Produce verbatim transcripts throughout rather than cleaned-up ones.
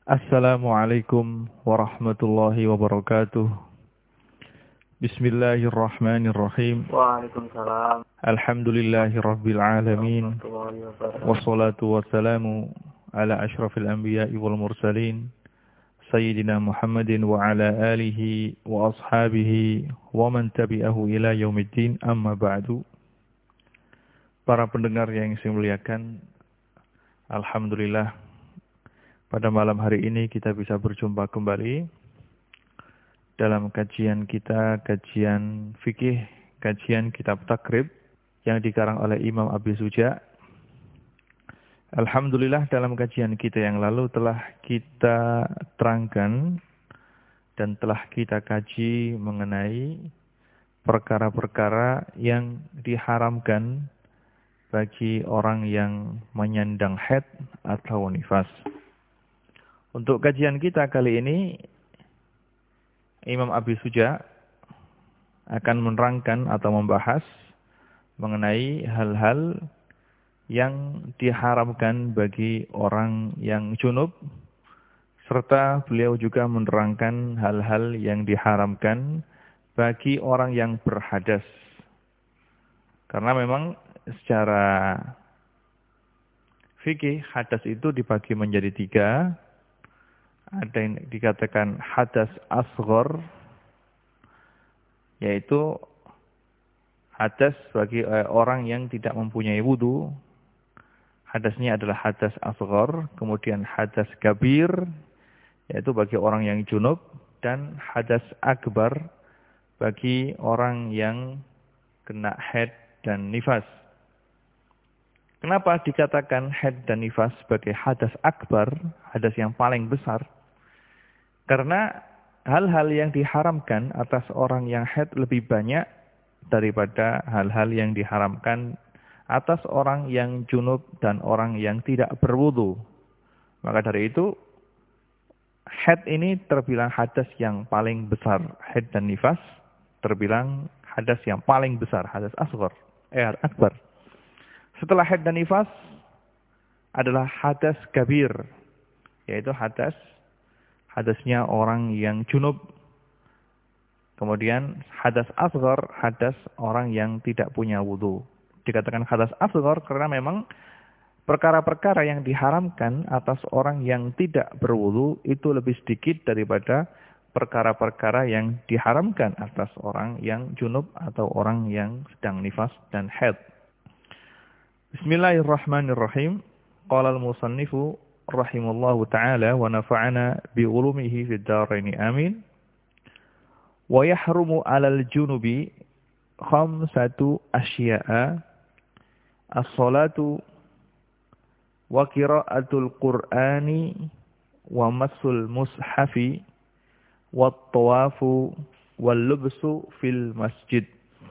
Assalamualaikum warahmatullahi wabarakatuh. Bismillahirrahmanirrahim. Waalaikumsalam Alhamdulillahi rabbil alamin. warahmatullahi wabarakatuh. Wassalatu wassalamu ala ashrafil anbiya'i wal mursalin. Sayyidina Muhammadin wa ala alihi wa ashabihi wa man tabi'ahu ila yaumiddin, amma ba'du. Para pendengar yang saya muliakan, alhamdulillah pada malam hari ini kita bisa berjumpa kembali dalam kajian kita, kajian fikih, kajian kitab takrib yang dikarang oleh Imam Abi Suja. Alhamdulillah dalam kajian kita yang lalu telah kita terangkan dan telah kita kaji mengenai perkara-perkara yang diharamkan bagi orang yang menyandang haid atau nifas. Untuk kajian kita kali ini, Imam Abi Suja akan menerangkan atau membahas mengenai hal-hal yang diharamkan bagi orang yang junub, serta beliau juga menerangkan hal-hal yang diharamkan bagi orang yang berhadas. Karena memang secara fikih hadas itu dibagi menjadi tiga. Ada yang dikatakan hadas asghar, yaitu hadas bagi orang yang tidak mempunyai wudu. Hadasnya adalah hadas asghar. Kemudian hadas kabir, yaitu bagi orang yang junub. Dan hadas akbar bagi orang yang kena haid dan nifas. Kenapa dikatakan haid dan nifas sebagai hadas akbar, hadas yang paling besar? Karena hal-hal yang diharamkan atas orang yang haid lebih banyak daripada hal-hal yang diharamkan atas orang yang junub dan orang yang tidak berwudu. Maka dari itu, haid ini terbilang hadas yang paling besar. Haid dan nifas terbilang hadas yang paling besar, hadas asghar, eh akbar. Setelah haid dan nifas adalah hadas kabir, yaitu hadas hadasnya orang yang junub. Kemudian hadas asghar, hadas orang yang tidak punya wudu. Dikatakan hadas asghar karena memang perkara-perkara yang diharamkan atas orang yang tidak berwudu itu lebih sedikit daripada perkara-perkara yang diharamkan atas orang yang junub atau orang yang sedang nifas dan haid. Bismillahirrahmanirrahim. Qala al-musannifu rahimallahu ta'ala wa nafa'ana bi'ulumihi fid dharaini amin. Wa yahrumu 'alal junubi khamsatu asya'a as-salatu wa qira'atul qur'ani wa massul mushafi wat tawafu wal lubsu fil masjid.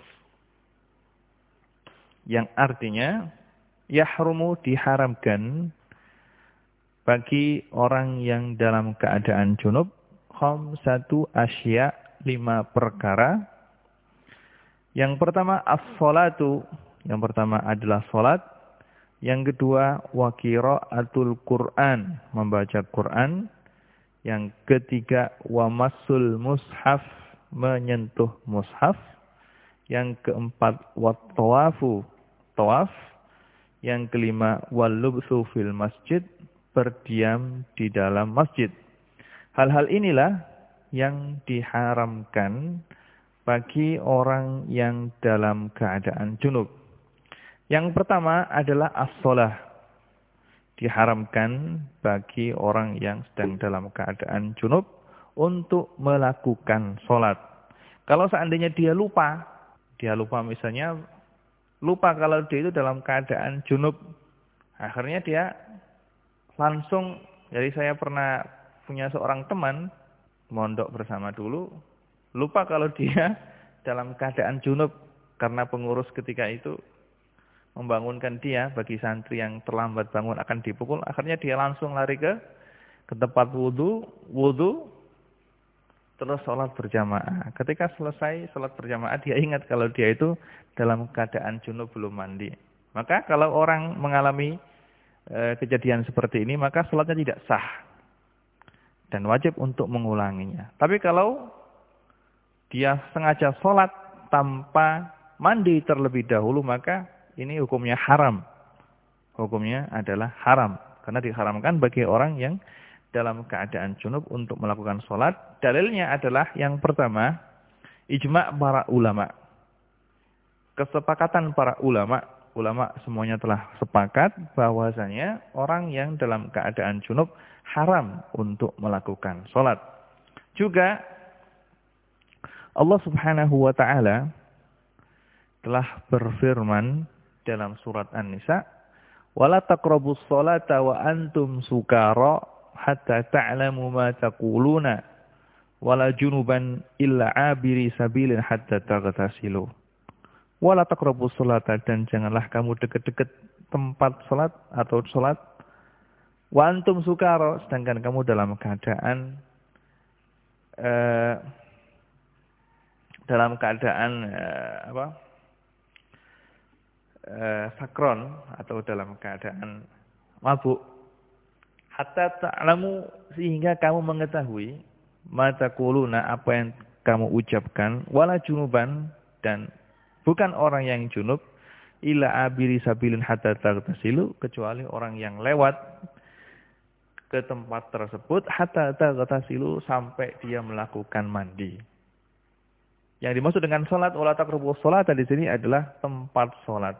Yang artinya yahrumu diharamkan bagi orang yang dalam keadaan junub khamsatu asya, lima perkara. Yang pertama as-salatu, yang pertama adalah salat. Yang kedua wa qiraatul Qur'an, membaca Quran. Yang ketiga wa massul mushaf, menyentuh mushaf. Yang keempat wa tawafu, tawaf. Yang kelima wal lubsu fil masjid, berdiam di dalam masjid. Hal-hal inilah yang diharamkan bagi orang yang dalam keadaan junub. Yang pertama adalah as-shalah. Diharamkan bagi orang yang sedang dalam keadaan junub untuk melakukan sholat. Kalau seandainya dia lupa, dia lupa misalnya, lupa kalau dia itu dalam keadaan junub, akhirnya dia langsung, jadi saya pernah punya seorang teman, mondok bersama dulu, lupa kalau dia dalam keadaan junub, karena pengurus ketika itu membangunkan dia, bagi santri yang terlambat bangun akan dipukul, akhirnya dia langsung lari ke ke tempat wudu, wudu, terus sholat berjamaah. Ketika selesai sholat berjamaah, dia ingat kalau dia itu dalam keadaan junub belum mandi. Maka kalau orang mengalami e, kejadian seperti ini, maka sholatnya tidak sah. dan wajib untuk mengulanginya. Tapi kalau dia sengaja sholat tanpa mandi terlebih dahulu, maka ini hukumnya haram. Hukumnya adalah haram. Karena diharamkan bagi orang yang dalam keadaan junub untuk melakukan sholat. Dalilnya adalah yang pertama, ijma' para ulama. Kesepakatan para ulama. Ulama semuanya telah sepakat bahwasanya orang yang dalam keadaan junub haram untuk melakukan sholat. Juga Allah Subhanahu wa ta'ala telah berfirman dalam surat An-Nisa, "Wala taqrabus sholata wa antum sukara hatta ta'lamu ma taquluna wala junuban illa abiri sabilin hatta taghtasilu." Wala taqrabus sholata, dan janganlah kamu dekat-dekat tempat sholat atau sholat wa antum sukara, sedangkan kamu dalam keadaan eh, dalam keadaan eh, apa? Eh, sakron atau dalam keadaan mabuk. Hatta ta'lamu, sehingga kamu mengetahui mata kuluna, apa yang kamu ucapkan, wala junuban, dan bukan orang yang junub, illa abiri sabilin hatta taghtasilu, kecuali orang yang lewat ke tempat tersebut hatta taghtasilu, sampai dia melakukan mandi. Yang dimaksud dengan salat wala taqrabus shalah di sini adalah tempat salat.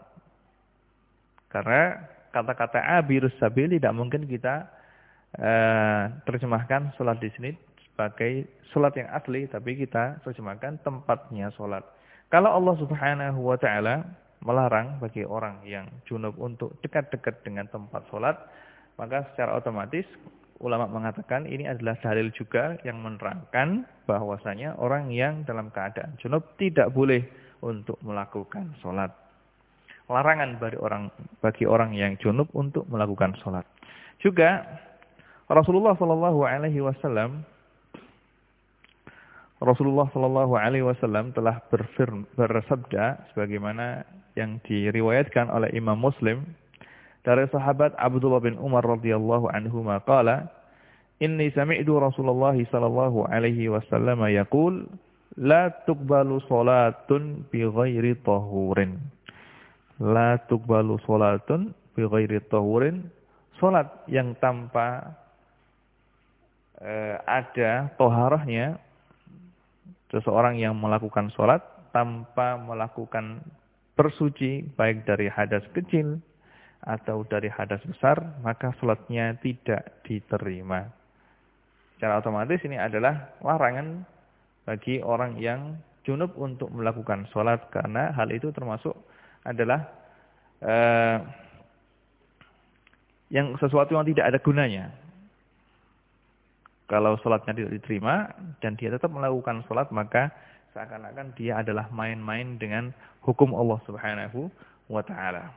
Karena kata-kata abirus sabil tidak mungkin kita uh, terjemahkan salat di sini sebagai salat yang asli, tapi kita terjemahkan tempatnya salat. Kalau Allah Subhanahu wa ta'ala melarang bagi orang yang junub untuk dekat-dekat dengan tempat sholat, maka secara otomatis ulama mengatakan ini adalah dalil juga yang menerangkan bahwasanya orang yang dalam keadaan junub tidak boleh untuk melakukan sholat. Larangan bagi orang bagi orang yang junub untuk melakukan sholat. Juga Rasulullah Shallallahu Alaihi Wasallam Rasulullah Shallallahu Alaihi Wasallam telah berfirman, bersabda sebagaimana yang diriwayatkan oleh Imam Muslim dari sahabat Abdullah bin Umar radhiyallahu anhu maqala, inni sami'tu Rasulullah Shallallahu Alaihi Wasallam yaqul la tuqbalu salatun bi ghairi tahurin, la tuqbalu salatun bi ghairi tahurin, salat yang tanpa eh, ada toharahnya. Seseorang yang melakukan sholat tanpa melakukan bersuci, baik dari hadas kecil atau dari hadas besar, maka sholatnya tidak diterima. Secara otomatis ini adalah larangan bagi orang yang junub untuk melakukan sholat, karena hal itu termasuk adalah eh, yang sesuatu yang tidak ada gunanya. Kalau sholatnya tidak diterima dan dia tetap melakukan sholat, maka seakan-akan dia adalah main-main dengan hukum Allah Subhanahu wa ta'ala.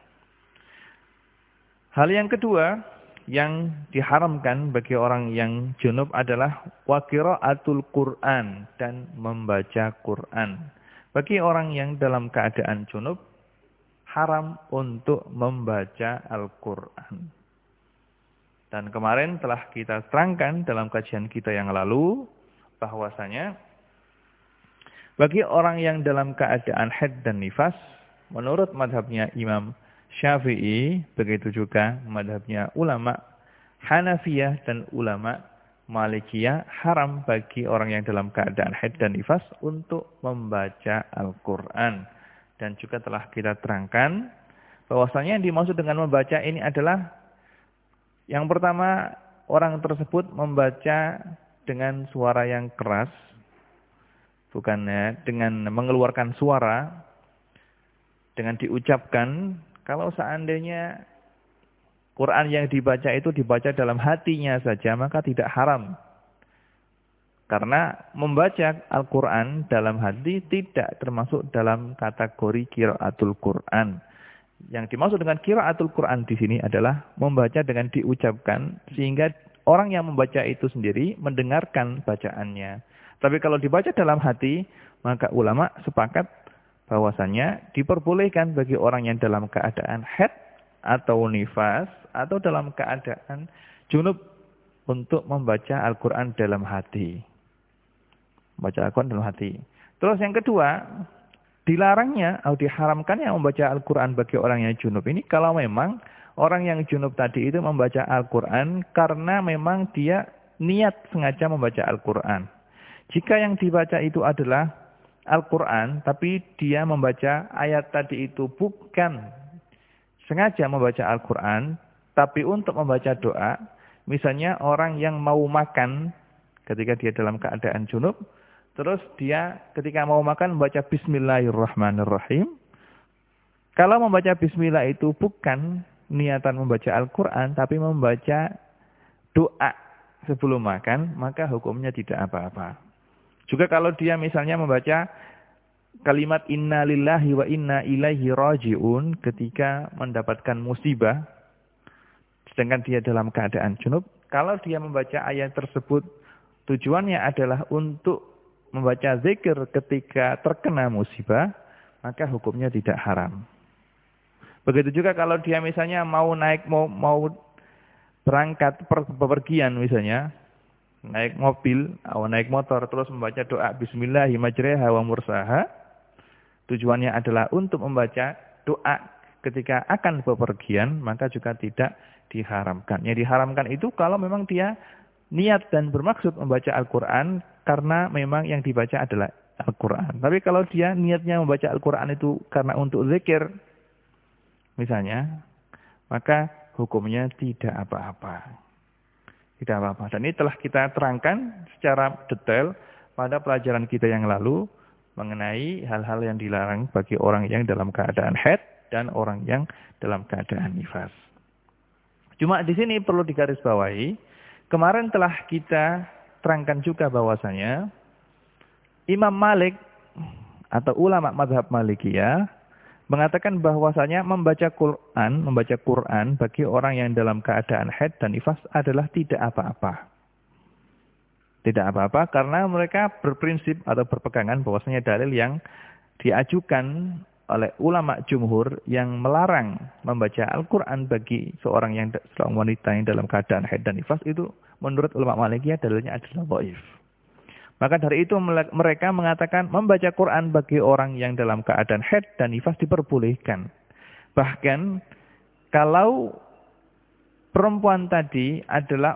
Hal yang kedua yang diharamkan bagi orang yang junub adalah wa qiraatul Qur'an, dan membaca Qur'an. Bagi orang yang dalam keadaan junub, haram untuk membaca Al-Qur'an. Dan kemarin telah kita terangkan dalam kajian kita yang lalu bahwasanya bagi orang yang dalam keadaan haid dan nifas, menurut madhabnya Imam Syafi'i, begitu juga madhabnya ulama Hanafiyah dan ulama Malikiyah, haram bagi orang yang dalam keadaan haid dan nifas untuk membaca Al-Quran. Dan juga telah kita terangkan bahwasanya yang dimaksud dengan membaca ini adalah yang pertama, orang tersebut membaca dengan suara yang keras, bukannya dengan mengeluarkan suara, dengan diucapkan. Kalau seandainya Quran yang dibaca itu dibaca dalam hatinya saja, maka tidak haram. Karena membaca Al-Quran dalam hati tidak termasuk dalam kategori qiraatul Quran. Yang dimaksud dengan qiraatul Quran di sini adalah membaca dengan diucapkan, sehingga orang yang membaca itu sendiri mendengarkan bacaannya. Tapi kalau dibaca dalam hati, maka ulama sepakat bahwasannya diperbolehkan bagi orang yang dalam keadaan haid atau nifas atau dalam keadaan junub untuk membaca Al-Quran dalam hati. Membaca Al-Quran dalam hati. Terus yang kedua, dilarangnya atau diharamkannya membaca Al-Quran bagi orang yang junub ini kalau memang orang yang junub tadi itu membaca Al-Quran karena memang dia niat sengaja membaca Al-Quran. Jika yang dibaca itu adalah Al-Quran, tapi dia membaca ayat tadi itu bukan sengaja membaca Al-Quran, tapi untuk membaca doa, misalnya orang yang mau makan ketika dia dalam keadaan junub, terus dia ketika mau makan membaca Bismillahirrahmanirrahim. Kalau membaca Bismillah itu bukan niatan membaca Al-Quran, tapi membaca doa sebelum makan, maka hukumnya tidak apa-apa. Juga kalau dia misalnya membaca kalimat inna lillahi wa inna ilaihi raji'un ketika mendapatkan musibah, sedangkan dia dalam keadaan junub, kalau dia membaca ayat tersebut tujuannya adalah untuk membaca zikir ketika terkena musibah, maka hukumnya tidak haram. Begitu juga kalau dia misalnya mau naik, mau, mau berangkat bepergian misalnya, naik mobil atau naik motor, terus membaca doa Bismillahi majreha wa mursaha, tujuannya adalah untuk membaca doa ketika akan bepergian, maka juga tidak diharamkan. Yang diharamkan itu kalau memang dia niat dan bermaksud membaca Al-Quran karena memang yang dibaca adalah Al-Quran. Tapi kalau dia niatnya membaca Al-Quran itu karena untuk zikir, misalnya, maka hukumnya tidak apa-apa. Tidak apa-apa. Dan ini telah kita terangkan secara detail pada pelajaran kita yang lalu mengenai hal-hal yang dilarang bagi orang yang dalam keadaan haid dan orang yang dalam keadaan nifas. Cuma di sini perlu digarisbawahi, kemarin telah kita terangkan juga bahwasanya Imam Malik atau ulama mazhab Malikiyah mengatakan bahwasanya membaca Quran, membaca Quran bagi orang yang dalam keadaan haid dan nifas adalah tidak apa-apa. Tidak apa-apa karena mereka berprinsip atau berpegangan bahwasanya dalil yang diajukan oleh ulama jumhur yang melarang membaca Al-Quran bagi seorang yang seorang wanita yang dalam keadaan haid dan nifas itu menurut ulama Malikiyah dalilnya adalah dhaif. Maka dari itu mereka mengatakan membaca Quran bagi orang yang dalam keadaan haid dan nifas diperbolehkan. Bahkan kalau perempuan tadi adalah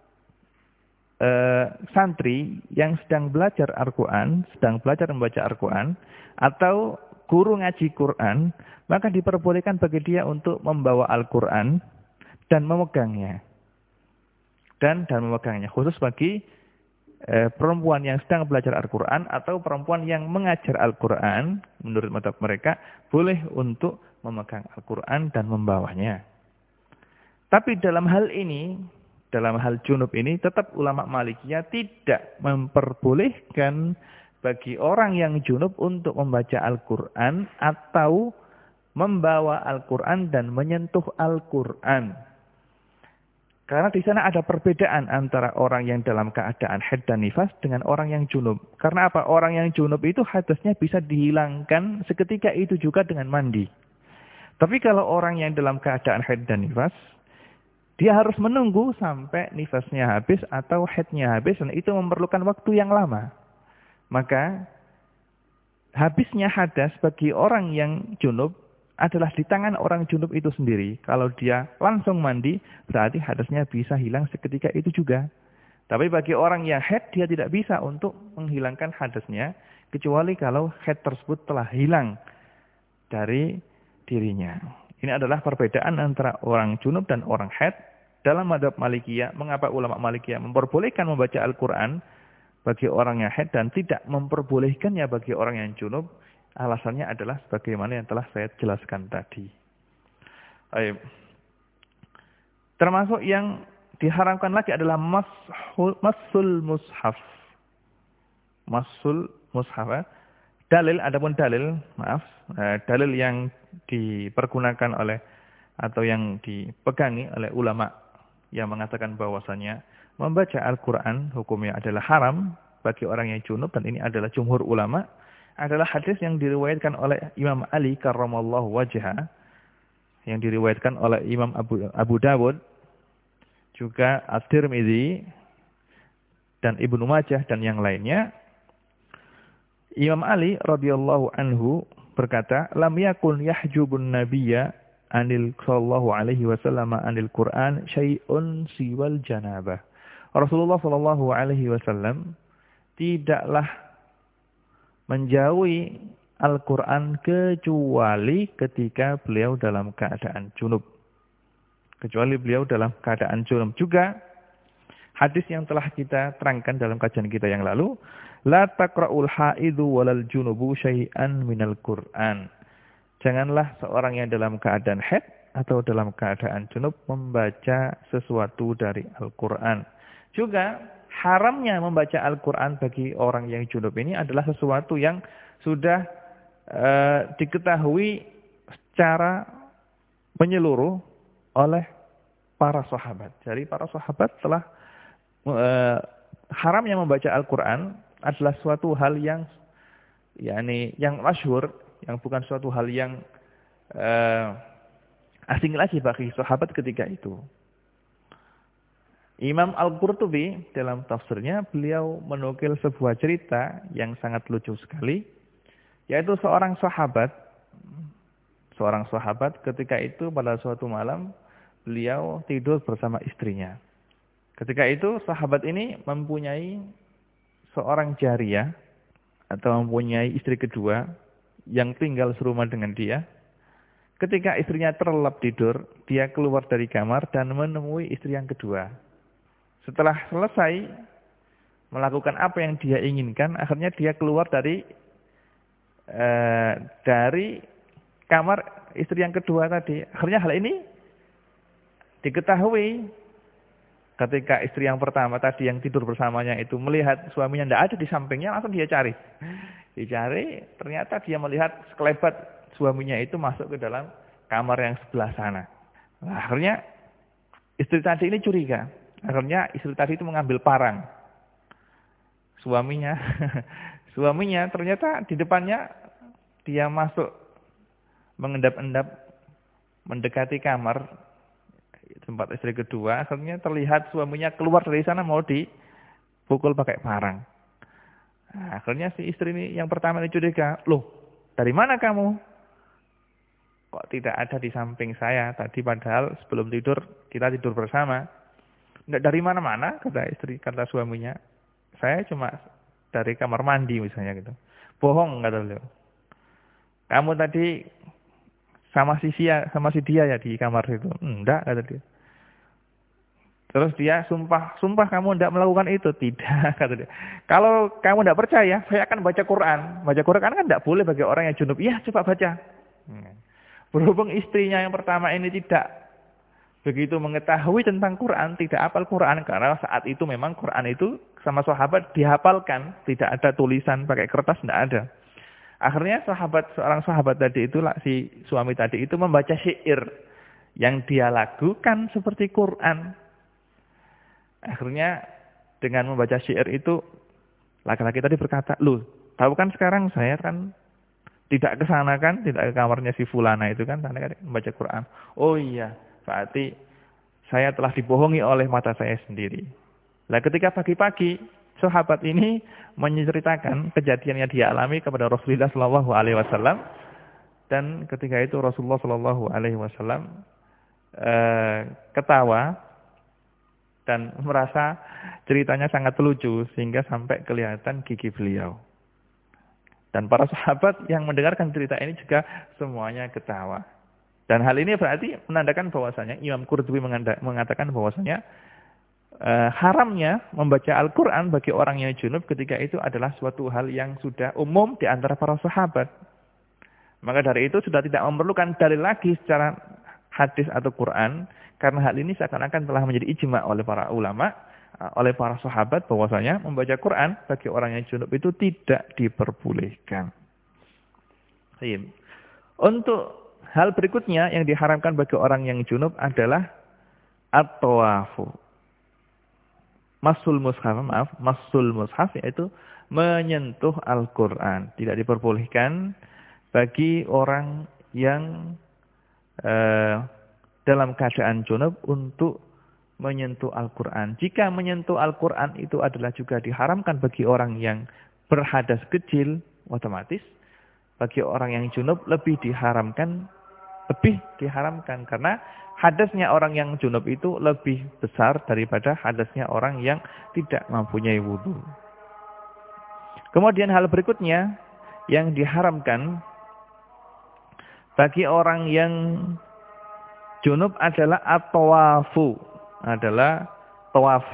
e, santri yang sedang belajar Al-Quran, sedang belajar membaca Al-Quran, atau guru ngaji Quran, maka diperbolehkan bagi dia untuk membawa Al-Quran dan memegangnya. Dan, dan memegangnya. Khusus bagi Eh, perempuan yang sedang belajar Al-Quran atau perempuan yang mengajar Al-Quran, menurut mazhab mereka, boleh untuk memegang Al-Quran dan membawanya. Tapi dalam hal ini, dalam hal junub ini, tetap ulama Malikiyah tidak memperbolehkan bagi orang yang junub untuk membaca Al-Quran atau membawa Al-Quran dan menyentuh Al-Quran. Karena di sana ada perbedaan antara orang yang dalam keadaan haid dan nifas dengan orang yang junub. Karena apa? Orang yang junub itu hadasnya bisa dihilangkan seketika itu juga dengan mandi. Tapi kalau orang yang dalam keadaan haid dan nifas, dia harus menunggu sampai nifasnya habis atau haidnya habis, dan itu memerlukan waktu yang lama. Maka habisnya hadas bagi orang yang junub adalah di tangan orang junub itu sendiri. Kalau dia langsung mandi, berarti hadasnya bisa hilang seketika itu juga. Tapi bagi orang yang haid, dia tidak bisa untuk menghilangkan hadasnya, kecuali kalau haid tersebut telah hilang dari dirinya. Ini adalah perbedaan antara orang junub dan orang haid. Dalam mazhab Malikiyah, mengapa ulama Malikiyah memperbolehkan membaca Al-Quran bagi orang yang haid dan tidak memperbolehkannya bagi orang yang junub? Alasannya adalah sebagaimana yang telah saya jelaskan tadi. Baik. Termasuk yang diharamkan lagi adalah masul, masul mushaf. Masul mushaf. Dalil, adapun dalil, maaf, dalil yang dipergunakan oleh atau yang dipegangi oleh ulama yang mengatakan bahwasanya membaca Al-Quran hukumnya adalah haram bagi orang yang junub, dan ini adalah jumhur ulama, adalah hadis yang diriwayatkan oleh Imam Ali karramallahu wajhah, yang diriwayatkan oleh Imam Abu, Abu Dawud, juga At-Tirmidzi dan Ibnu Majah dan yang lainnya, Imam Ali radhiyallahu anhu berkata, "Lam yakun yahjubun nabiyya anil sallallahu alaihi wasallam anil Qur'an syai'un siwal janabah." Rasulullah sallallahu alaihi wasallam tidaklah menjauhi Al-Qur'an kecuali ketika beliau dalam keadaan junub. Kecuali beliau dalam keadaan junub. Juga hadis yang telah kita terangkan dalam kajian kita yang lalu, la taqra'ul haidu walal junubu syai'an minal Qur'an. Janganlah seorang yang dalam keadaan haid atau dalam keadaan junub membaca sesuatu dari Al-Qur'an. Juga haramnya membaca Al-Qur'an bagi orang yang junub ini adalah sesuatu yang sudah uh, diketahui secara menyeluruh oleh para sahabat. Jadi para sahabat telah uh, haramnya membaca Al-Qur'an adalah suatu hal yang yakni yang masyhur, yang bukan suatu hal yang uh, asing lagi bagi sahabat ketika itu. Imam Al-Qurtubi dalam tafsirnya beliau menukil sebuah cerita yang sangat lucu sekali, yaitu seorang sahabat seorang sahabat ketika itu pada suatu malam beliau tidur bersama istrinya. Ketika itu sahabat ini mempunyai seorang jariyah atau mempunyai istri kedua yang tinggal serumah dengan dia. Ketika istrinya terlelap tidur, dia keluar dari kamar dan menemui istri yang kedua. Setelah selesai melakukan apa yang dia inginkan, akhirnya dia keluar dari eh, dari kamar istri yang kedua tadi. Akhirnya hal ini diketahui ketika istri yang pertama tadi yang tidur bersamanya itu melihat suaminya tidak ada di sampingnya, langsung dia cari. Dicari, ternyata dia melihat sekelebat suaminya itu masuk ke dalam kamar yang sebelah sana. Nah, akhirnya istri tadi ini curiga. Akhirnya istri tadi itu mengambil parang. Suaminya, suaminya ternyata di depannya dia masuk mengendap-endap mendekati kamar tempat istri kedua. Akhirnya terlihat suaminya keluar dari sana mau dipukul pakai parang. Nah, akhirnya si istri ini yang pertama ini curiga, loh dari mana kamu? Kok tidak ada di samping saya tadi, padahal sebelum tidur kita tidur bersama. Enggak dari mana-mana, kata istri, kata suaminya. Saya cuma dari kamar mandi misalnya gitu. Bohong, kata beliau. Kamu tadi sama si dia, sama si dia ya di kamar itu. Enggak, kata dia. Terus dia sumpah, sumpah kamu tidak melakukan itu. Tidak, kata dia. Kalau kamu tidak percaya, saya akan baca Quran. Baca Quran kan tidak boleh bagi orang yang junub. Iya, coba baca. Berhubung istrinya yang pertama ini tidak begitu mengetahui tentang Quran, tidak hafal Quran, karena saat itu memang Quran itu sama sahabat dihafalkan, tidak ada tulisan pakai kertas, tidak ada. Akhirnya sahabat seorang sahabat tadi itu, si suami tadi itu membaca syair yang dia lakukan seperti Quran. Akhirnya dengan membaca syair itu laki-laki tadi berkata, "Loh, tahu kan sekarang saya kan tidak ke sana kan, tidak ke kamarnya si fulana itu kan, karena kan membaca Quran." "Oh iya, berarti saya telah dibohongi oleh mata saya sendiri." Nah, ketika pagi-pagi sahabat ini menceritakan kejadian yang dia alami kepada Rasulullah Shallallahu Alaihi Wasallam, dan ketika itu Rasulullah Shallallahu Alaihi Wasallam eh, ketawa dan merasa ceritanya sangat lucu sehingga sampai kelihatan gigi beliau. Dan para sahabat yang mendengarkan cerita ini juga semuanya ketawa. Dan hal ini berarti menandakan bahwasanya Imam Qurtubi mengatakan bahwasanya eh, haramnya membaca Al-Qur'an bagi orang yang junub ketika itu adalah suatu hal yang sudah umum di antara para sahabat. Maka dari itu sudah tidak memerlukan dalil lagi secara hadis atau Quran, karena hal ini seakan-akan telah menjadi ijma oleh para ulama, oleh para sahabat bahwasanya membaca Quran bagi orang yang junub itu tidak diperbolehkan. Untuk hal berikutnya yang diharamkan bagi orang yang junub adalah at-tawafu. Masul mushaf, maaf, masul mushaf yaitu menyentuh Al-Qur'an. Tidak diperbolehkan bagi orang yang eh, dalam keadaan junub untuk menyentuh Al-Quran. Jika menyentuh Al-Quran itu adalah juga diharamkan bagi orang yang berhadas kecil, otomatis bagi orang yang junub lebih diharamkan, lebih diharamkan karena hadasnya orang yang junub itu lebih besar daripada hadasnya orang yang tidak mempunyai wudu. Kemudian hal berikutnya yang diharamkan bagi orang yang junub adalah at-tawafu, adalah tawaf.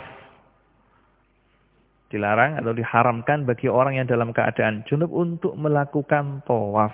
Dilarang atau diharamkan bagi orang yang dalam keadaan junub untuk melakukan tawaf.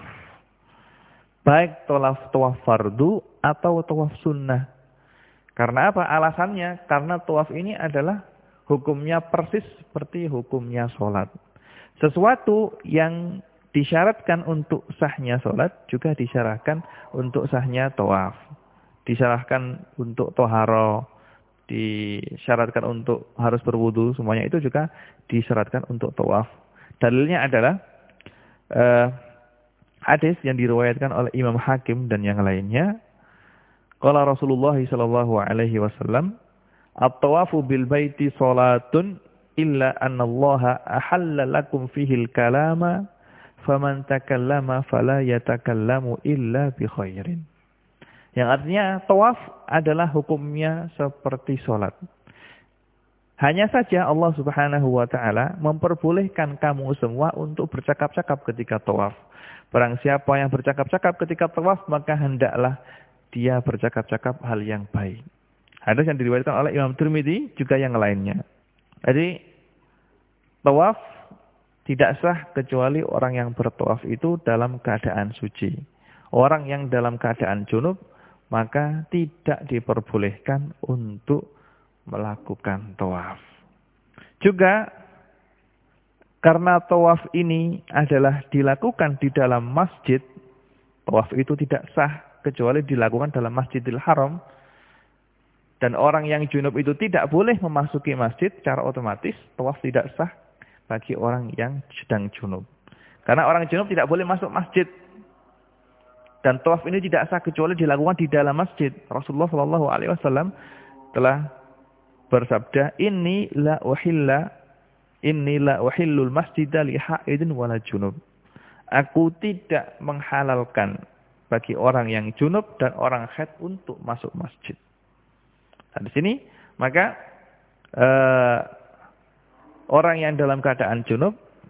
Baik tawaf tawaf fardu atau tawaf sunnah. Karena apa? Alasannya karena tawaf ini adalah hukumnya persis seperti hukumnya sholat. Sesuatu yang disyaratkan untuk sahnya sholat juga disyaratkan untuk sahnya tawaf. Disyaratkan untuk toharo, disyaratkan untuk harus berwudu, semuanya itu juga disyaratkan untuk tawaf. Dalilnya adalah uh, hadis yang diriwayatkan oleh Imam Hakim dan yang lainnya. Qala Rasulullah sallallahu alaihi wasallam, "At-tawafu bil baiti salatun illa anna Allah ahalla lakum fihi al-kalama, faman takallama fala yatakallamu illa bi khairin." Yang artinya tawaf adalah hukumnya seperti salat. Hanya saja Allah Subhanahu wa taala memperbolehkan kamu semua untuk bercakap-cakap ketika tawaf. Barang siapa yang bercakap-cakap ketika tawaf, maka hendaklah dia bercakap-cakap hal yang baik. Hadis yang diriwayatkan oleh Imam Tirmidzi juga yang lainnya. Jadi tawaf tidak sah kecuali orang yang bertawaf itu dalam keadaan suci. Orang yang dalam keadaan junub maka tidak diperbolehkan untuk melakukan tawaf. Juga karena tawaf ini adalah dilakukan di dalam masjid, tawaf itu tidak sah kecuali dilakukan dalam Masjidil Haram. Dan orang yang junub itu tidak boleh memasuki masjid, secara otomatis tawaf tidak sah bagi orang yang sedang junub. Karena orang junub tidak boleh masuk masjid. Dan tawaf ini tidak sah kecuali dilakukan di dalam masjid. Rasulullah shallallahu alaihi wasallam telah bersabda, "Inni la uhilla Inni la uhillul masjida li haidin wala junub." Aku tidak menghalalkan bagi orang yang junub dan orang haid untuk masuk masjid. Nah, di sini maka eh, orang yang dalam keadaan junub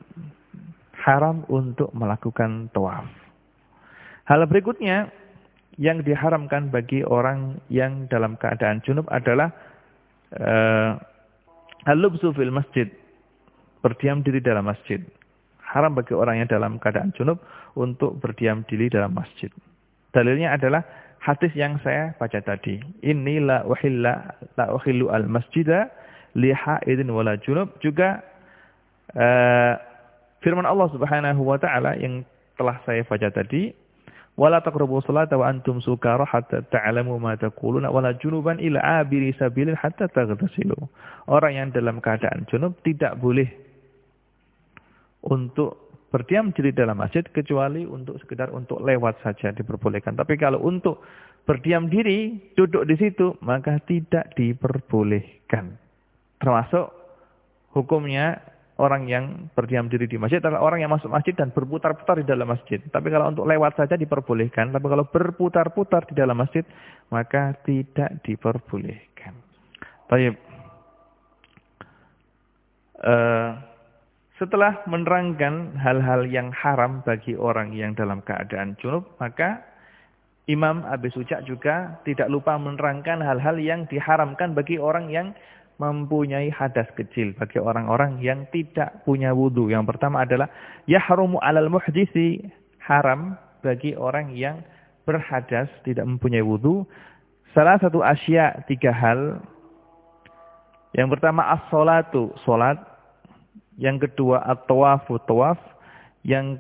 haram untuk melakukan tawaf. Hal berikutnya yang diharamkan bagi orang yang dalam keadaan junub adalah eh, al-lubsu fil masjid, berdiam diri dalam masjid. Haram bagi orang yang dalam keadaan junub untuk berdiam diri dalam masjid. Dalilnya adalah hadis yang saya baca tadi. Inni la uhilla la uhillu al-masjida li haidin wala junub. Juga uh, firman Allah Subhanahu wa taala yang telah saya baca tadi, wala taqrabu sholata wa antum sukara hatta ta'lamu ma taquluna wala junuban illa abiri sabilin hatta taghtasilu. Orang yang dalam keadaan junub tidak boleh untuk berdiam diri dalam masjid kecuali untuk sekedar untuk lewat saja diperbolehkan. Tapi kalau untuk berdiam diri, duduk di situ, maka tidak diperbolehkan. Termasuk hukumnya orang yang berdiam diri di masjid adalah orang yang masuk masjid dan berputar-putar di dalam masjid. Tapi kalau untuk lewat saja diperbolehkan. Tapi kalau berputar-putar di dalam masjid, maka tidak diperbolehkan. Baik. Uh, Setelah menerangkan hal-hal yang haram bagi orang yang dalam keadaan junub, maka Imam Abi Suja juga tidak lupa menerangkan hal-hal yang diharamkan bagi orang yang mempunyai hadas kecil, bagi orang-orang yang tidak punya wudu. Yang pertama adalah yahrumu 'alal muhditsi, haram bagi orang yang berhadas, tidak mempunyai wudu. Salah satu asya, tiga hal. Yang pertama as-sholatu, salat. Yang kedua at-tawafu, tawaf. Yang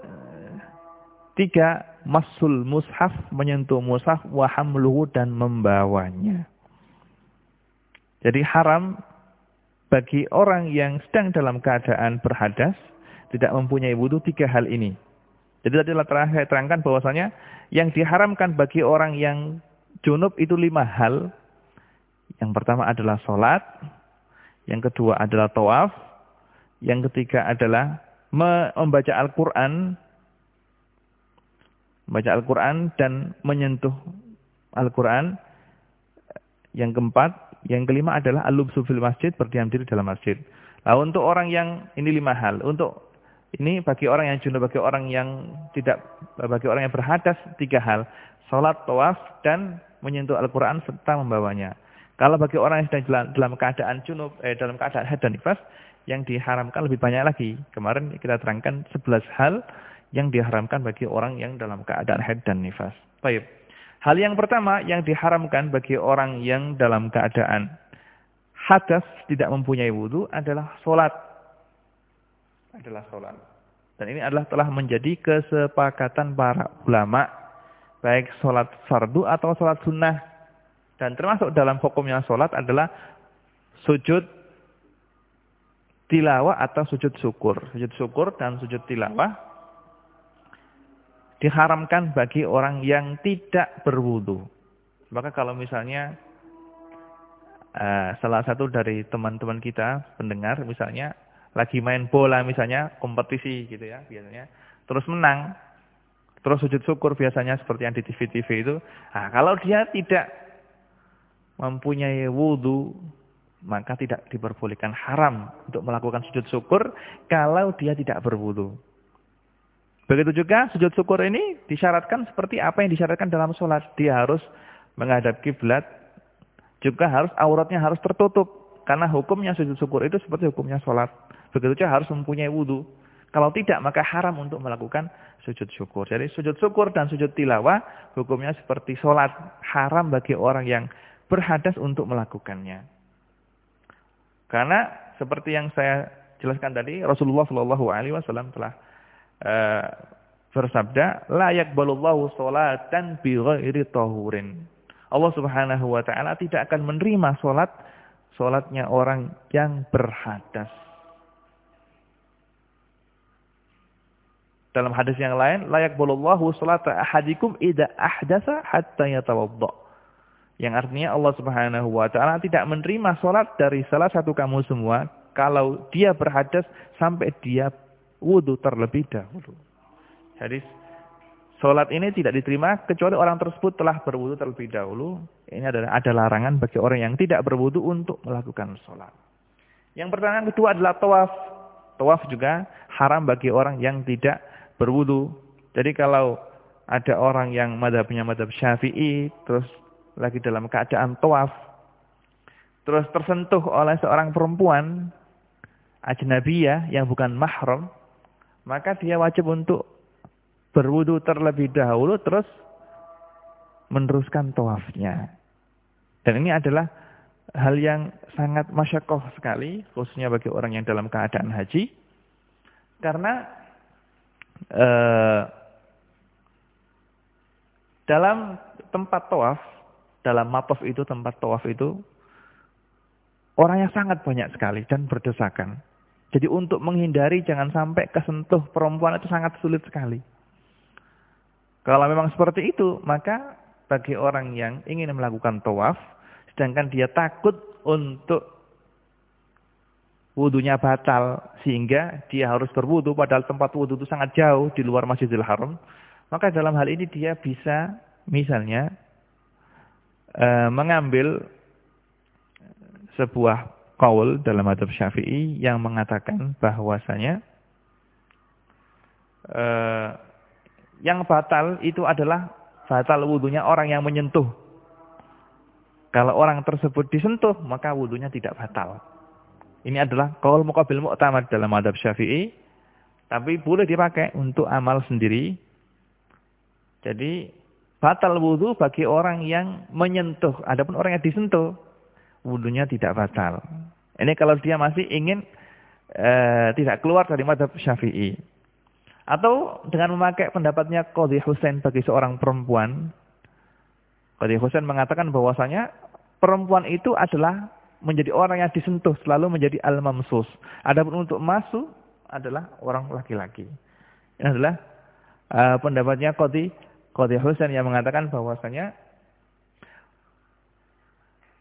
ketiga masul mushaf, menyentuh mushaf, wa hamluhu, dan membawanya. Jadi haram bagi orang yang sedang dalam keadaan berhadas, tidak mempunyai wudu, tiga hal ini. Jadi tadi telah saya terangkan bahwasanya yang diharamkan bagi orang yang junub itu lima hal. Yang pertama adalah sholat, yang kedua adalah tawaf, yang ketiga adalah membaca Al-Quran, membaca Al-Quran dan menyentuh Al-Quran. Yang keempat, yang kelima adalah al-lubsu fil masjid, berdiam diri dalam masjid. Nah, untuk orang yang, ini lima hal. Untuk ini bagi orang yang junub, bagi orang yang tidak, bagi orang yang berhadas, tiga hal. Sholat, tawaf, dan menyentuh Al-Quran serta membawanya. Kalau bagi orang yang sedang dalam, dalam keadaan junub, eh, dalam keadaan haid dan nifas, yang diharamkan lebih banyak lagi. Kemarin kita terangkan sebelas hal yang diharamkan bagi orang yang dalam keadaan haid dan nifas. Baik. Hal yang pertama yang diharamkan bagi orang yang dalam keadaan hadas tidak mempunyai wudu adalah sholat. Adalah sholat. Dan ini adalah telah menjadi kesepakatan para ulama, baik sholat fardu atau sholat sunnah. Dan termasuk dalam hukumnya sholat adalah sujud tilawah atau sujud syukur. Sujud syukur dan sujud tilawah diharamkan bagi orang yang tidak berwudu. Maka kalau misalnya uh, salah satu dari teman-teman kita, pendengar misalnya, lagi main bola misalnya, kompetisi gitu ya biasanya, terus menang, terus sujud syukur biasanya seperti yang di T V-T V itu. Nah, kalau dia tidak mempunyai wudu, maka tidak diperbolehkan, haram untuk melakukan sujud syukur kalau dia tidak berwudu. Begitu juga sujud syukur ini disyaratkan seperti apa yang disyaratkan dalam sholat. Dia harus menghadap kiblat, juga harus auratnya harus tertutup. Karena hukumnya sujud syukur itu seperti hukumnya sholat. Begitu juga harus mempunyai wudu. Kalau tidak, maka haram untuk melakukan sujud syukur. Jadi sujud syukur dan sujud tilawah hukumnya seperti sholat. Haram bagi orang yang berhadas untuk melakukannya. Karena seperti yang saya jelaskan tadi, Rasulullah shallallahu alaihi wasallam telah uh, bersabda, la yaqbalullahu sholatan bi ghairi tahurin. Allah Subhanahu wa taala tidak akan menerima salat salatnya orang yang berhadas. Dalam hadis yang lain, la yaqbalullahu sholata ahadikum idza ahdatsa hatta yatawadda. Yang artinya Allah Subhanahu wa taala tidak menerima salat dari salah satu kamu semua kalau dia berhadas sampai dia wudu terlebih dahulu. Jadi salat ini tidak diterima kecuali orang tersebut telah berwudu terlebih dahulu. Ini adalah ada larangan bagi orang yang tidak berwudu untuk melakukan salat. Yang pertanyaan kedua adalah tawaf. Tawaf juga haram bagi orang yang tidak berwudu. Jadi kalau ada orang yang mazhabnya mazhab Syafi'i terus lagi dalam keadaan tawaf, terus tersentuh oleh seorang perempuan ajnabiyah yang bukan mahram, maka dia wajib untuk berwudu terlebih dahulu terus meneruskan tawafnya. Dan ini adalah hal yang sangat masyaqqah sekali, khususnya bagi orang yang dalam keadaan haji, karena eh, dalam tempat tawaf, dalam mataf itu, tempat tawaf itu, orangnya sangat banyak sekali dan berdesakan. Jadi untuk menghindari jangan sampai kesentuh perempuan itu sangat sulit sekali. Kalau memang seperti itu, maka bagi orang yang ingin melakukan tawaf, sedangkan dia takut untuk wudunya batal, sehingga dia harus berwudu, padahal tempat wudu itu sangat jauh di luar Masjidil Haram, maka dalam hal ini dia bisa misalnya Uh, mengambil sebuah qaul dalam mazhab Syafi'i yang mengatakan bahwasanya uh, yang batal itu adalah batal wudunya orang yang menyentuh. Kalau orang tersebut disentuh, maka wudunya tidak batal. Ini adalah qaul muqabil mu'tamad dalam mazhab Syafi'i, tapi boleh dipakai untuk amal sendiri. Jadi batal wudu bagi orang yang menyentuh. Adapun orang yang disentuh, wudunya tidak batal. Ini kalau dia masih ingin e, tidak keluar dari mazhab Syafi'i. Atau dengan memakai pendapatnya Qadhi Husain bagi seorang perempuan. Qadhi Husain mengatakan bahwasanya perempuan itu adalah menjadi orang yang disentuh, selalu menjadi al-mamsus. Adapun untuk masuk adalah orang laki-laki. Ini adalah e, pendapatnya Qadhi Qadhi Husain yang mengatakan bahwasanya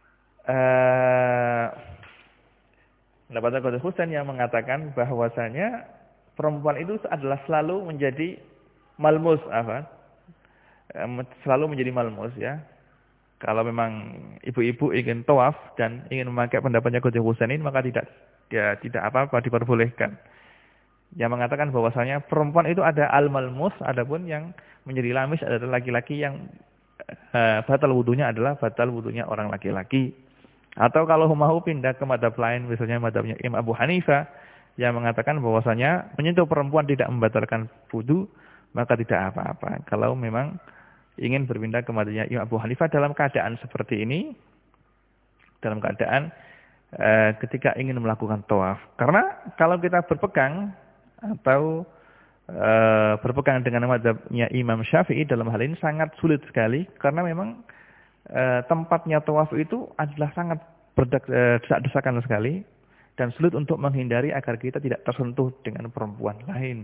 uh, pendapat Qadhi Husain yang mengatakan bahwasanya perempuan itu adalah selalu menjadi malmus, apa? Selalu menjadi malmus ya. Kalau memang ibu-ibu ingin tawaf dan ingin memakai pendapatnya Qadhi Husain ini, maka tidak ya tidak apa-apa, diperbolehkan. Yang mengatakan bahwasanya perempuan itu ada al-malmus, adapun yang menjadi lamis adalah laki-laki yang uh, batal wudunya adalah batal wudunya orang laki-laki. Atau kalau mau pindah ke madhab lain, misalnya madhabnya Imam Abu Hanifah yang mengatakan bahwasanya menyentuh perempuan tidak membatalkan wudu, maka tidak apa-apa. Kalau memang ingin berpindah ke madhabnya Imam Abu Hanifah dalam keadaan seperti ini, dalam keadaan uh, ketika ingin melakukan tawaf. Karena kalau kita berpegang atau e, berpegang dengan mazhabnya Imam Syafi'i dalam hal ini sangat sulit sekali karena memang e, tempatnya tawaf itu adalah sangat berdesak-desakan sekali dan sulit untuk menghindari agar kita tidak tersentuh dengan perempuan lain.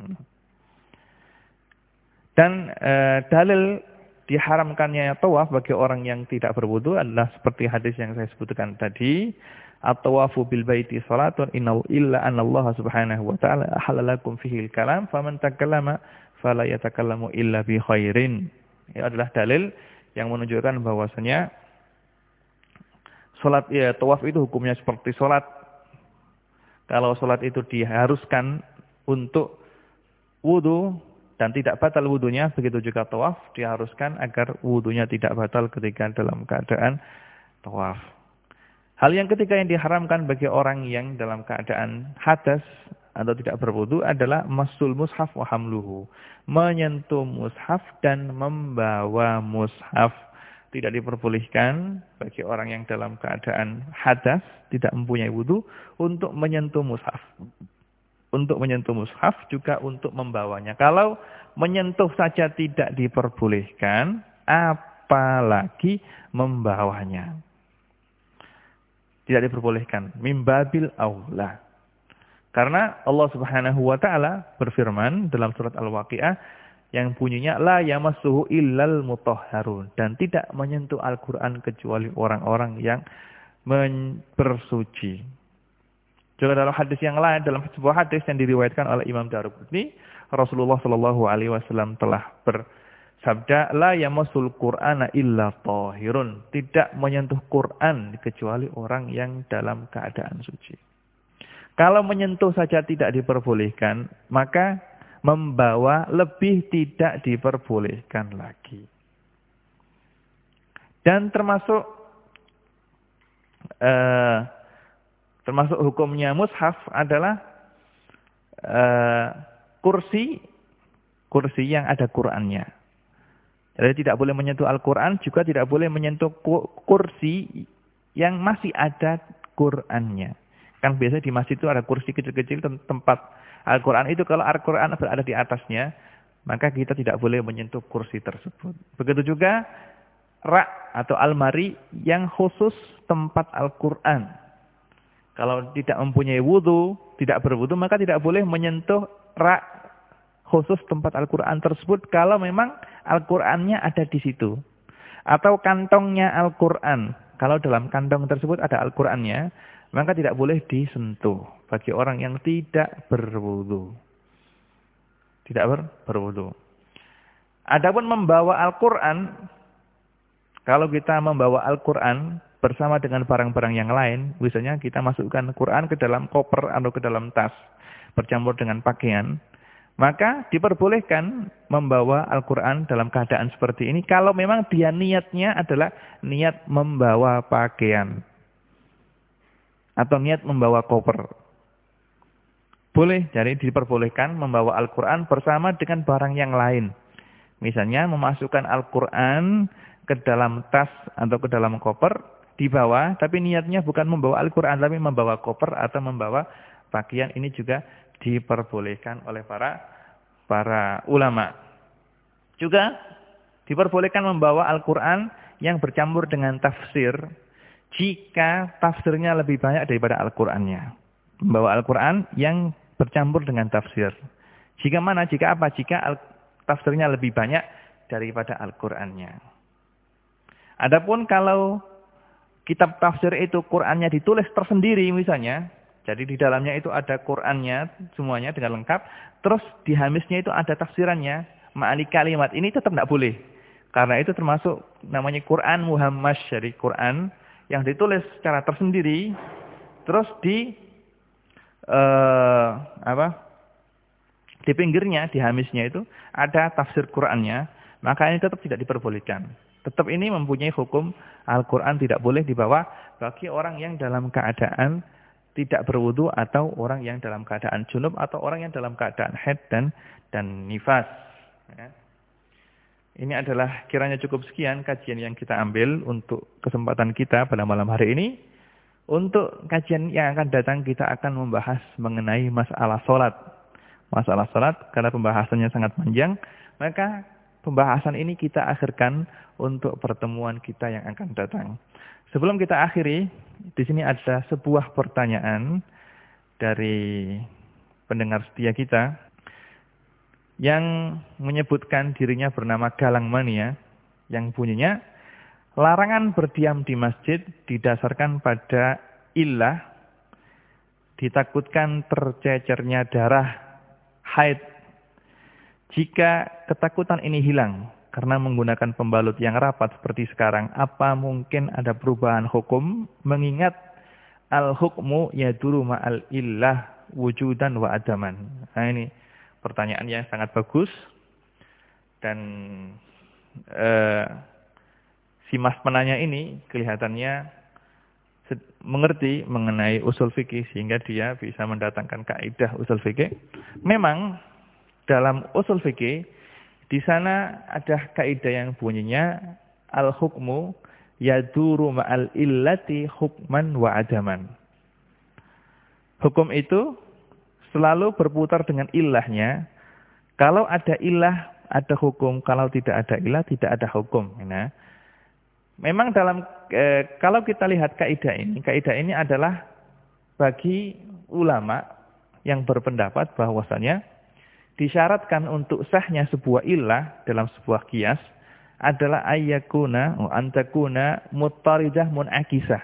Dan e, dalil diharamkannya tawaf bagi orang yang tidak berwudu adalah seperti hadis yang saya sebutkan tadi. At-tawafu bil baiti salatun inna illa anna Allah subhanahu wa ta'ala ahalalakum fihi al-kalam faman takallama fala yatakallamu illa bi khairin. Ini adalah dalil yang menunjukkan bahwasanya salat ya tawaf itu hukumnya seperti salat. Kalau salat itu diharuskan untuk wudu dan tidak batal wudunya, begitu juga tawaf diharuskan agar wudunya tidak batal ketika dalam keadaan tawaf. Hal yang ketiga yang diharamkan bagi orang yang dalam keadaan hadas atau tidak berwudu adalah masul mushaf wa hamluhu. Menyentuh mushaf dan membawa mushaf. Tidak diperbolehkan bagi orang yang dalam keadaan hadas, tidak mempunyai wudu, untuk menyentuh mushaf. Untuk menyentuh mushaf juga untuk membawanya. Kalau menyentuh saja tidak diperbolehkan, apalagi membawanya. Tidak diperbolehkan. Mimbabil aula. Karena Allah Subhanahu wa taala berfirman dalam surat Al-Waqiah yang bunyinya la yamassuhu illal mutahharun, dan tidak menyentuh Al-Qur'an kecuali orang-orang yang bersuci. Juga dalam hadis yang lain, dalam sebuah hadis yang diriwayatkan oleh Imam Daruqutni, Rasulullah sallallahu alaihi wasallam telah bersabda, la yamassul Qur'ana illa tahirun, tidak menyentuh Quran kecuali orang yang dalam keadaan suci. Kalau menyentuh saja tidak diperbolehkan, maka membawa lebih tidak diperbolehkan lagi. Dan termasuk uh, termasuk hukumnya mushaf adalah uh, kursi kursi yang ada Qur'annya. Jadi tidak boleh menyentuh Al-Qur'an, juga tidak boleh menyentuh kursi yang masih ada Qur'annya. Kan biasanya di masjid itu ada kursi kecil-kecil tempat Al-Qur'an itu, kalau Al-Qur'an berada di atasnya, maka kita tidak boleh menyentuh kursi tersebut. Begitu juga rak atau almari yang khusus tempat Al-Qur'an. Kalau tidak mempunyai wudu, tidak berwudu, maka tidak boleh menyentuh rak khusus tempat Al-Qur'an tersebut kalau memang Al-Qur'annya ada di situ. Atau kantongnya Al-Qur'an. Kalau dalam kantong tersebut ada Al-Qur'annya, maka tidak boleh disentuh bagi orang yang tidak berwudu. Tidak ber, berwudu. Adapun membawa Al-Qur'an, kalau kita membawa Al-Qur'an bersama dengan barang-barang yang lain, misalnya kita masukkan Quran ke dalam koper atau ke dalam tas, bercampur dengan pakaian, maka diperbolehkan membawa Al-Quran dalam keadaan seperti ini kalau memang dia niatnya adalah niat membawa pakaian atau niat membawa koper. Boleh, jadi diperbolehkan membawa Al-Quran bersama dengan barang yang lain. Misalnya memasukkan Al-Quran ke dalam tas atau ke dalam koper, dibawa, tapi niatnya bukan membawa Al-Quran, tapi membawa koper atau membawa pakaian. Ini juga diperbolehkan oleh para para ulama. Juga diperbolehkan membawa Al-Quran yang bercampur dengan tafsir jika tafsirnya lebih banyak daripada Al-Qurannya. Membawa Al-Quran yang bercampur dengan tafsir. Jika mana? Jika apa? Jika al tafsirnya lebih banyak daripada Al-Qurannya. Adapun kalau kitab tafsir itu Qur'annya ditulis tersendiri misalnya, jadi di dalamnya itu ada Qur'annya semuanya dengan lengkap, terus di hamisnya itu ada tafsirannya, ma'ani kalimat, ini tetap tidak boleh. Karena itu termasuk namanya Qur'an muhammash, jadi Qur'an yang ditulis secara tersendiri, terus di eh, apa? Di pinggirnya, di hamisnya itu ada tafsir Qur'annya, maka ini tetap tidak diperbolehkan. Tetap ini mempunyai hukum Al-Quran tidak boleh dibawa bagi orang yang dalam keadaan tidak berwudu atau orang yang dalam keadaan junub atau orang yang dalam keadaan haid dan dan nifas. Ya. Ini adalah kiranya cukup sekian kajian yang kita ambil untuk kesempatan kita pada malam hari ini. Untuk kajian yang akan datang kita akan membahas mengenai masalah sholat. Masalah sholat karena pembahasannya sangat panjang, maka pembahasan ini kita akhirkan untuk pertemuan kita yang akan datang. Sebelum kita akhiri, di sini ada sebuah pertanyaan dari pendengar setia kita yang menyebutkan dirinya bernama Galang Mania, yang bunyinya, larangan berdiam di masjid didasarkan pada illah, ditakutkan tercecernya darah haid. Jika ketakutan ini hilang karena menggunakan pembalut yang rapat seperti sekarang, apa mungkin ada perubahan hukum mengingat al-hukmu yaduru ma'al illah wujudan wa adaman. Nah, ini pertanyaan yang sangat bagus dan eh, si mas penanya ini kelihatannya mengerti mengenai usul fikih sehingga dia bisa mendatangkan kaidah usul fikih. Memang dalam usul fikih di sana ada kaidah yang bunyinya al-hukmu yaduru ma'al illati hukman wa adaman. Hukum itu selalu berputar dengan ilahnya. Kalau ada ilah, ada hukum. Kalau tidak ada ilah, tidak ada hukum. Nah, memang dalam e, kalau kita lihat kaidah ini, kaidah ini adalah bagi ulama yang berpendapat bahwasanya disyaratkan untuk sahnya sebuah ilah dalam sebuah qiyas adalah ayyakuna wa antakuna muttaridah munakisah.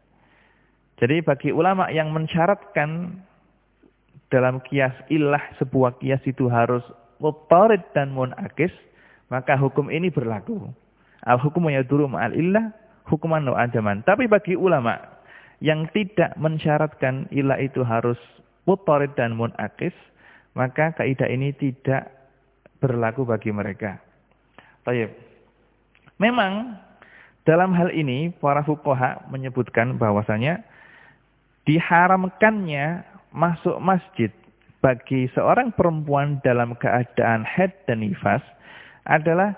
Jadi bagi ulama yang mensyaratkan dalam qiyas ilah sebuah qiyas itu harus muttarid dan munakis, maka hukum ini berlaku. Al-hukmu yaduru ma'al illah hukman wa adaman. Tapi bagi ulama yang tidak mensyaratkan ilah itu harus muttarid dan munakis, maka kaidah ini tidak berlaku bagi mereka. Baik. Memang dalam hal ini para fuqaha menyebutkan bahwasanya diharamkannya masuk masjid bagi seorang perempuan dalam keadaan haid dan nifas adalah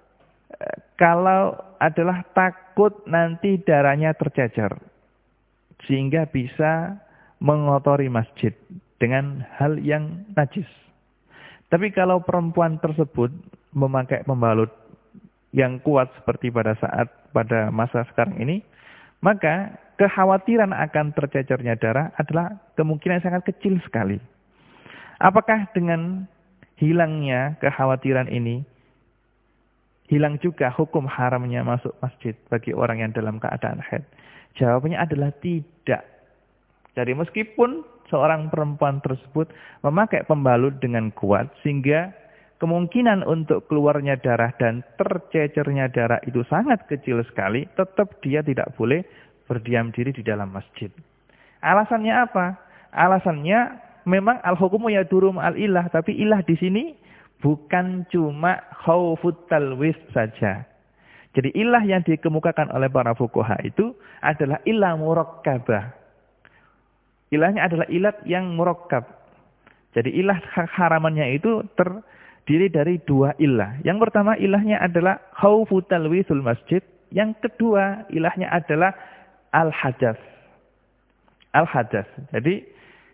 kalau adalah takut nanti darahnya tercecer sehingga bisa mengotori masjid dengan hal yang najis. Tapi kalau perempuan tersebut memakai pembalut yang kuat seperti pada saat pada masa sekarang ini, maka kekhawatiran akan tercecernya darah adalah kemungkinan sangat kecil sekali. Apakah dengan hilangnya kekhawatiran ini hilang juga hukum haramnya masuk masjid bagi orang yang dalam keadaan haid? Jawabannya adalah tidak. Jadi meskipun seorang perempuan tersebut memakai pembalut dengan kuat sehingga kemungkinan untuk keluarnya darah dan tercecernya darah itu sangat kecil sekali, tetap dia tidak boleh berdiam diri di dalam masjid. Alasannya apa? Alasannya memang al-hukmu yaduru ma'al ilah, tapi ilah di sini bukan cuma khaufut talwis saja. Jadi ilah yang dikemukakan oleh para fuqaha itu adalah ilah murakkabah. Ilahnya adalah ilat yang murakkab. Jadi ilah haramannya itu terdiri dari dua ilah. Yang pertama ilahnya adalah khaufu talwisul masjid. Yang kedua ilahnya adalah al-hadas. Al-hadas. Jadi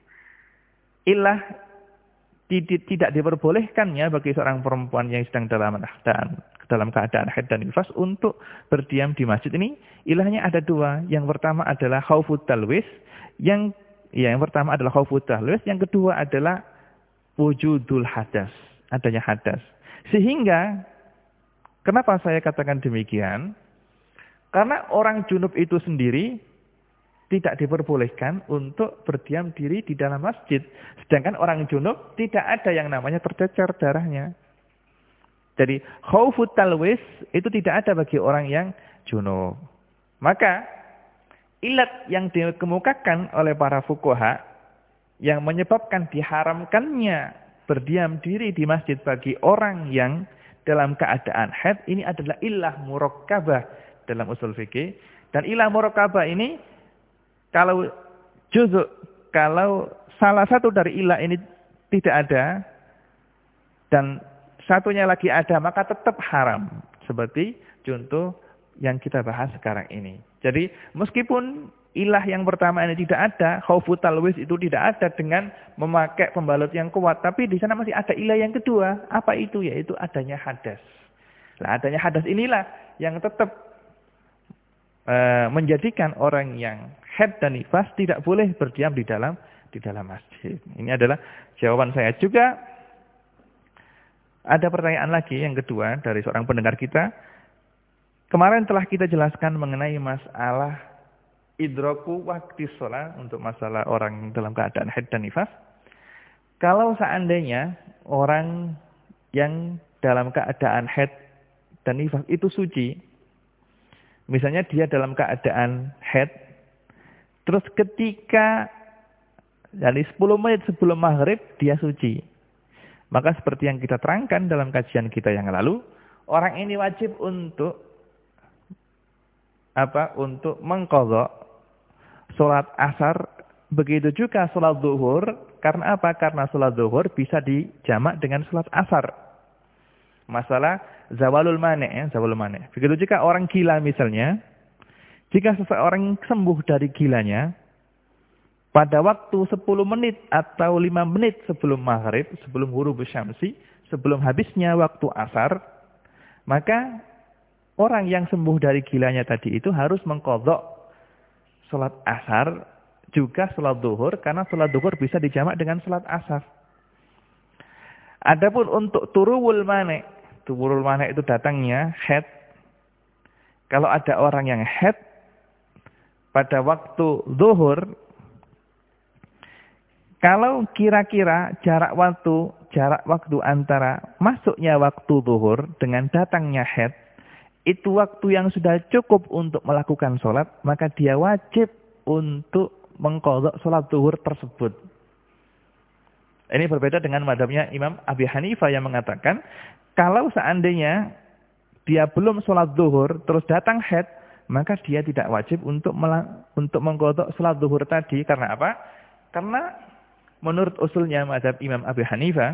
ilah tidak diperbolehkannya bagi seorang perempuan yang sedang dalam keadaan dalam keadaan haid dan nifas untuk berdiam di masjid ini. Ilahnya ada dua. Yang pertama adalah khaufu talwis. Yang Ya, yang pertama adalah khaufut talwis, yang kedua adalah wujudul hadas, adanya hadas. Sehingga kenapa saya katakan demikian? Karena orang junub itu sendiri tidak diperbolehkan untuk berdiam diri di dalam masjid. Sedangkan orang junub tidak ada yang namanya tercecer darahnya. Jadi khaufut talwis itu tidak ada bagi orang yang junub. Maka ilat yang dikemukakan oleh para fuqaha yang menyebabkan diharamkannya berdiam diri di masjid bagi orang yang dalam keadaan haid ini adalah ilah murakkabah dalam usul fikih. Dan ilah murakkabah ini kalau juzuk, kalau salah satu dari ilah ini tidak ada dan satunya lagi ada, maka tetap haram. Seperti contoh yang kita bahas sekarang ini. Jadi meskipun ilah yang pertama ini tidak ada, khaufut talwis itu tidak ada dengan memakai pembalut yang kuat, tapi di sana masih ada ilah yang kedua. Apa itu? Yaitu adanya hadas. Nah, adanya hadas inilah yang tetap uh, menjadikan orang yang haid dan nifas tidak boleh berdiam di dalam di dalam masjid. Ini adalah jawaban saya. Juga ada pertanyaan lagi yang kedua dari seorang pendengar kita. Kemarin telah kita jelaskan mengenai masalah idraku waktu sholat untuk masalah orang dalam keadaan haid dan nifas. Kalau seandainya orang yang dalam keadaan haid dan nifas itu suci, misalnya dia dalam keadaan haid, terus ketika dari sepuluh menit sebelum maghrib dia suci. Maka seperti yang kita terangkan dalam kajian kita yang lalu, orang ini wajib untuk apa? Untuk mengqadha salat asar, begitu juga salat zuhur. Karena apa? Karena salat zuhur bisa dijamak dengan salat asar. Masalah zawalul mani', ya, zawalul mani'. Begitu juga orang gila misalnya, jika seseorang sembuh dari gilanya, pada waktu sepuluh menit atau lima menit sebelum maghrib, sebelum ghurub syamsi, sebelum habisnya waktu asar, maka orang yang sembuh dari gilanya tadi itu harus mengqadha salat asar, juga salat zuhur, karena salat zuhur bisa dijamak dengan salat asar. Adapun untuk turuwul mani', turuwul mani' itu datangnya haid. Kalau ada orang yang haid pada waktu zuhur, kalau kira-kira jarak waktu jarak waktu antara masuknya waktu zuhur dengan datangnya haid, itu waktu yang sudah cukup untuk melakukan sholat, maka dia wajib untuk mengqadha sholat zuhur tersebut. Ini berbeda dengan madhabnya Imam Abi Hanifah yang mengatakan, kalau seandainya dia belum sholat zuhur, terus datang haid, maka dia tidak wajib untuk untuk mengqadha salat zuhur tadi. Karena apa? Karena menurut usulnya mazhab Imam Abu Hanifah,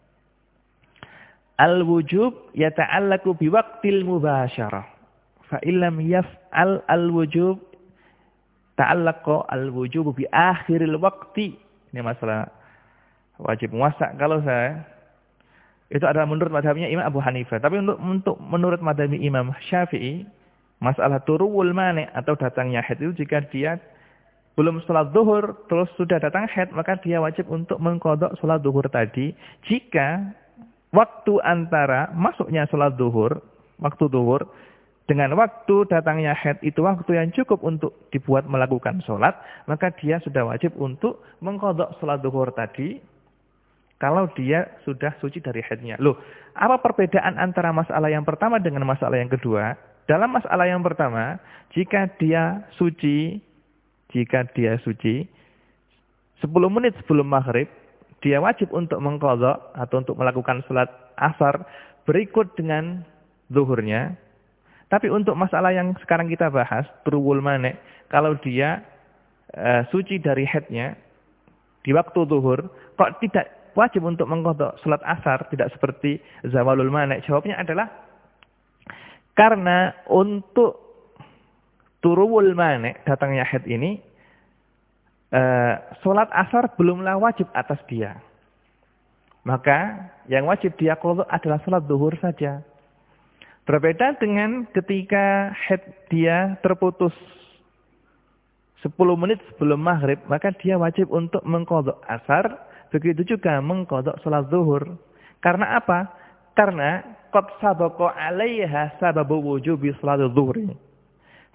al-wujub yata'allaqu biwaqtil mubasyarah. Fa illam yaf'al al-wujub ta'allaqa al-wujub bi akhiril waqti. Ini masalah wajib muasa. Kalau saya itu adalah menurut mazhabnya Imam Abu Hanifah. Tapi untuk, untuk menurut mazhab Imam Syafi'i, masalah turuwul mani' atau datangnya haid itu jika dia belum sholat zuhur terus sudah datang haid, maka dia wajib untuk mengqadha sholat zuhur tadi. Jika waktu antara masuknya sholat zuhur, waktu zuhur, dengan waktu datangnya haid itu waktu yang cukup untuk dibuat melakukan sholat, maka dia sudah wajib untuk mengqadha sholat zuhur tadi kalau dia sudah suci dari haidnya. Loh, apa perbedaan antara masalah yang pertama dengan masalah yang kedua? Dalam masalah yang pertama, jika dia suci, jika dia suci, sepuluh menit sebelum maghrib, dia wajib untuk mengqadha atau untuk melakukan salat asar berikut dengan zuhurnya. Tapi untuk masalah yang sekarang kita bahas, turuwul mani', kalau dia uh, suci dari haidnya di waktu zuhur, kok tidak wajib untuk mengqadha salat asar, tidak seperti zawalul mani'? Jawabnya adalah karena untuk turuwul mani', datangnya haid ini, uh, salat asar belumlah wajib atas dia. Maka yang wajib dia qadha adalah salat zuhur saja. Berbeda dengan ketika haid dia terputus sepuluh menit sebelum maghrib, maka dia wajib untuk mengqadha asar, begitu juga mengqadha salat zuhur. Karena apa? Karena qad sabaqa 'alaiha sababu wujubi salat zuhri.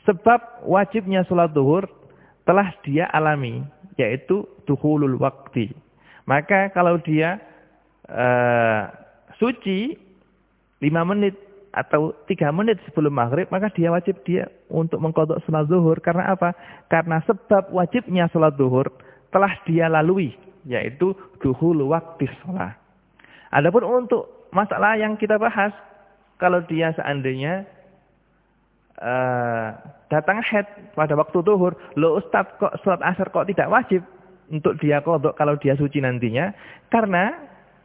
sebab wajibnya sholat zuhur telah dia alami, yaitu dukhulul waqti. Maka kalau dia uh, suci lima menit atau tiga menit sebelum maghrib, maka dia wajib dia untuk mengqadha sholat zuhur. Karena apa? Karena sebab wajibnya sholat zuhur telah dia lalui, yaitu dukhulul waqti sholat. Adapun untuk masalah yang kita bahas, kalau dia seandainya Uh, datang haid pada waktu zuhur, loh Ustaz kok sholat asar kok tidak wajib untuk dia qadha kalau dia suci nantinya? Karena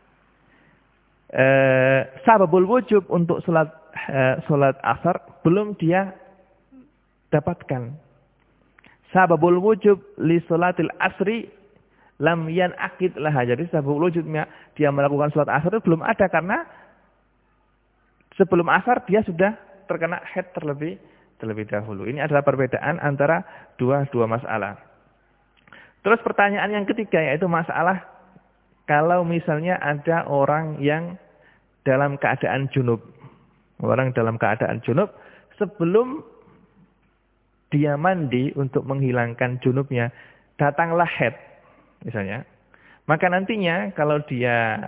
uh, sababul wujub untuk sholat uh, sholat asar belum dia dapatkan. Sababul wujub li sholatil asri lam yanaqid laha. Jadi sababul wujubnya dia melakukan sholat asar itu belum ada, karena sebelum asar dia sudah terkena haid terlebih terlebih dahulu. Ini adalah perbedaan antara dua dua masalah. Terus pertanyaan yang ketiga, yaitu masalah kalau misalnya ada orang yang dalam keadaan junub. Orang dalam keadaan junub sebelum dia mandi untuk menghilangkan junubnya, datanglah haid misalnya. Maka nantinya kalau dia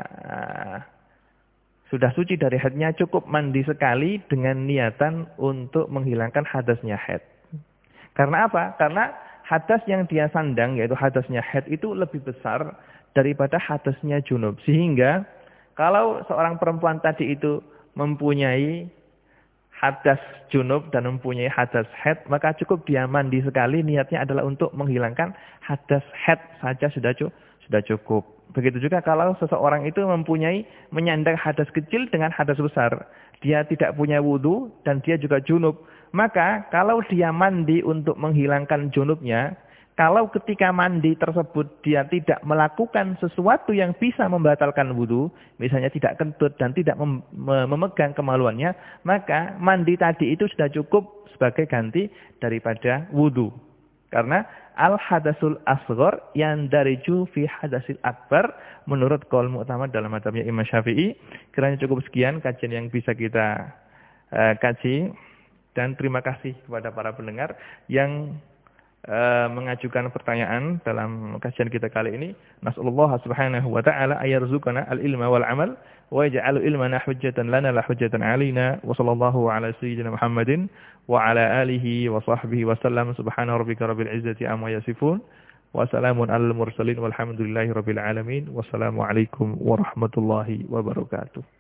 sudah suci dari haidnya, cukup mandi sekali dengan niatan untuk menghilangkan hadasnya haid. Karena apa? Karena hadas yang dia sandang, yaitu hadasnya haid, itu lebih besar daripada hadasnya junub. Sehingga kalau seorang perempuan tadi itu mempunyai hadas junub dan mempunyai hadas haid, maka cukup dia mandi sekali, niatnya adalah untuk menghilangkan hadas haid saja sudah cukup. Sudah cukup. Begitu juga kalau seseorang itu mempunyai menyandang hadas kecil dengan hadas besar. Dia tidak punya wudu dan dia juga junub. Maka kalau dia mandi untuk menghilangkan junubnya, kalau ketika mandi tersebut dia tidak melakukan sesuatu yang bisa membatalkan wudu, misalnya tidak kentut dan tidak mem memegang kemaluannya, maka mandi tadi itu sudah cukup sebagai ganti daripada wudu. Karena al-hadasul asghar yang dariju fi hadasil akbar menurut qaul mu'tamad dalam mazhabnya Imam Syafi'i. Kiranya cukup sekian kajian yang bisa kita uh, kaji, dan terima kasih kepada para pendengar yang uh, mengajukan pertanyaan dalam kajian kita kali ini. Nasallallahu subhanahu wa ta'ala ayarzuqana al-ilma wal amal wa yaj'alu ilmana hujjatan lana la hujjatan alaina. Wa sallallahu ala sayyidina Muhammadin wa ala alihi wa sahbihi wa sallam. Subhana rabbika rabbil izzati amma yasifun wa salamun alal mursalin walhamdulillahi rabbil alamin. Wassalamu alaikum warahmatullahi wabarakatuh.